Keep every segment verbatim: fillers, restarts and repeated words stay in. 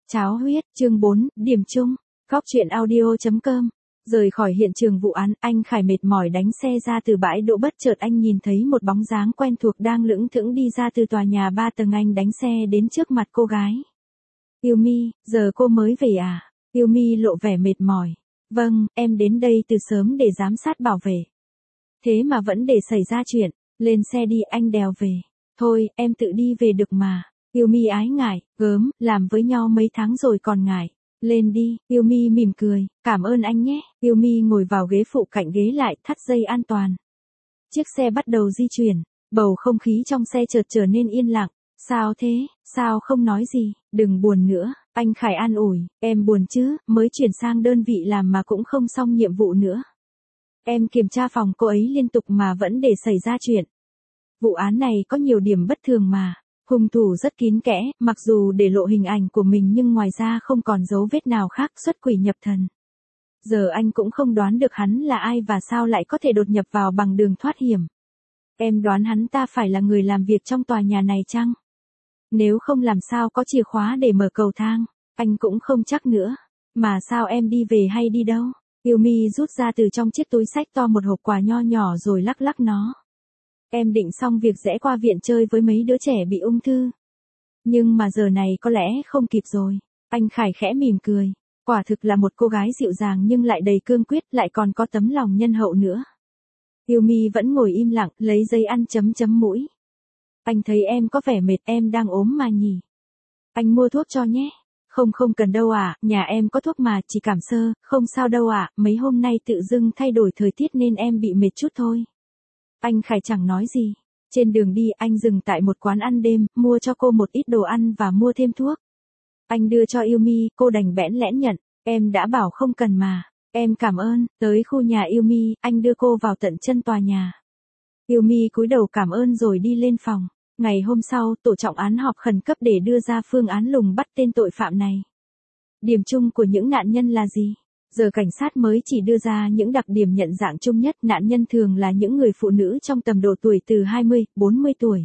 Cháo huyết, chương bốn, điểm chung, góc truyện audio chấm com. Rời khỏi hiện trường vụ án, anh Khải mệt mỏi đánh xe ra từ bãi đỗ, bất chợt anh nhìn thấy một bóng dáng quen thuộc đang lững thững đi ra từ tòa nhà ba tầng. Anh đánh xe đến trước mặt cô gái. Yêu My, giờ cô mới về à? Yêu My lộ vẻ mệt mỏi. Vâng, em đến đây từ sớm để giám sát bảo vệ. Thế mà vẫn để xảy ra chuyện. Lên xe đi, anh đèo về. Thôi, em tự đi về được mà. Yêu My ái ngại, gớm, làm với nhau mấy tháng rồi còn ngại. Lên đi, Yêu My mỉm cười, cảm ơn anh nhé. Yêu My ngồi vào ghế phụ cạnh ghế lại, thắt dây an toàn. Chiếc xe bắt đầu di chuyển, bầu không khí trong xe chợt trở nên yên lặng. Sao thế, sao không nói gì, đừng buồn nữa, anh Khải an ủi, em buồn chứ, mới chuyển sang đơn vị làm mà cũng không xong nhiệm vụ nữa. Em kiểm tra phòng cô ấy liên tục mà vẫn để xảy ra chuyện. Vụ án này có nhiều điểm bất thường mà. Hung thủ rất kín kẽ, mặc dù để lộ hình ảnh của mình nhưng ngoài ra không còn dấu vết nào khác, xuất quỷ nhập thần. Giờ anh cũng không đoán được hắn là ai và sao lại có thể đột nhập vào bằng đường thoát hiểm. Em đoán hắn ta phải là người làm việc trong tòa nhà này chăng? Nếu không làm sao có chìa khóa để mở cầu thang, anh cũng không chắc nữa. Mà sao em đi về hay đi đâu? Yêu My rút ra từ trong chiếc túi xách to một hộp quà nho nhỏ rồi lắc lắc nó. Em định xong việc rẽ qua viện chơi với mấy đứa trẻ bị ung thư. Nhưng mà giờ này có lẽ không kịp rồi. Anh Khải khẽ mỉm cười. Quả thực là một cô gái dịu dàng nhưng lại đầy cương quyết, lại còn có tấm lòng nhân hậu nữa. Yêu My vẫn ngồi im lặng, lấy giấy ăn chấm chấm mũi. Anh thấy em có vẻ mệt, em đang ốm mà nhỉ. Anh mua thuốc cho nhé. Không không cần đâu ạ, à, nhà em có thuốc mà, chỉ cảm sơ, không sao đâu ạ, à, mấy hôm nay tự dưng thay đổi thời tiết nên em bị mệt chút thôi. Anh Khải chẳng nói gì. Trên đường đi anh dừng tại một quán ăn đêm, mua cho cô một ít đồ ăn và mua thêm thuốc. Anh đưa cho Yêu My, cô đành bẽn lẽn nhận. Em đã bảo không cần mà. Em cảm ơn. Tới khu nhà Yêu My, anh đưa cô vào tận chân tòa nhà. Yêu My cúi đầu cảm ơn rồi đi lên phòng. Ngày hôm sau, tổ trọng án họp khẩn cấp để đưa ra phương án lùng bắt tên tội phạm này. Điểm chung của những nạn nhân là gì? Giờ cảnh sát mới chỉ đưa ra những đặc điểm nhận dạng chung nhất. Nạn nhân thường là những người phụ nữ trong tầm độ tuổi từ hai mươi, bốn mươi tuổi.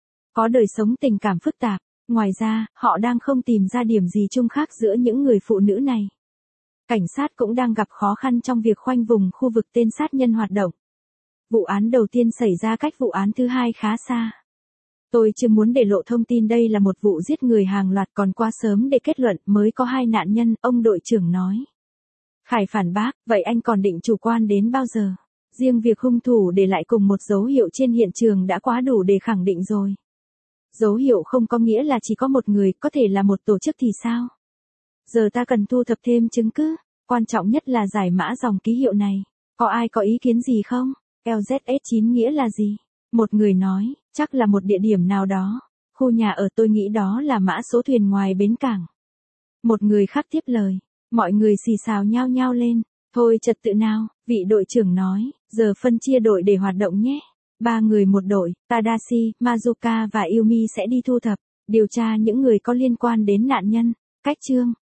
Có đời sống tình cảm phức tạp. Ngoài ra, họ đang không tìm ra điểm gì chung khác giữa những người phụ nữ này. Cảnh sát cũng đang gặp khó khăn trong việc khoanh vùng khu vực tên sát nhân hoạt động. Vụ án đầu tiên xảy ra cách vụ án thứ hai khá xa. Tôi chưa muốn để lộ thông tin đây là một vụ giết người hàng loạt, còn quá sớm để kết luận, mới có hai nạn nhân, ông đội trưởng nói. Khải phản bác, vậy anh còn định chủ quan đến bao giờ? Riêng việc hung thủ để lại cùng một dấu hiệu trên hiện trường đã quá đủ để khẳng định rồi. Dấu hiệu không có nghĩa là chỉ có một người, có thể là một tổ chức thì sao? Giờ ta cần thu thập thêm chứng cứ, quan trọng nhất là giải mã dòng ký hiệu này. Có ai có ý kiến gì không? L Z S chín nghĩa là gì? Một người nói, chắc là một địa điểm nào đó. Khu nhà ở, tôi nghĩ đó là mã số thuyền ngoài bến cảng. Một người khác tiếp lời. Mọi người xì xào nhao nhao lên. Thôi trật tự nào, vị đội trưởng nói, giờ phân chia đội để hoạt động nhé. Ba người một đội, Tadashi, Mazuka và Yêu My sẽ đi thu thập, điều tra những người có liên quan đến nạn nhân. Cách chương.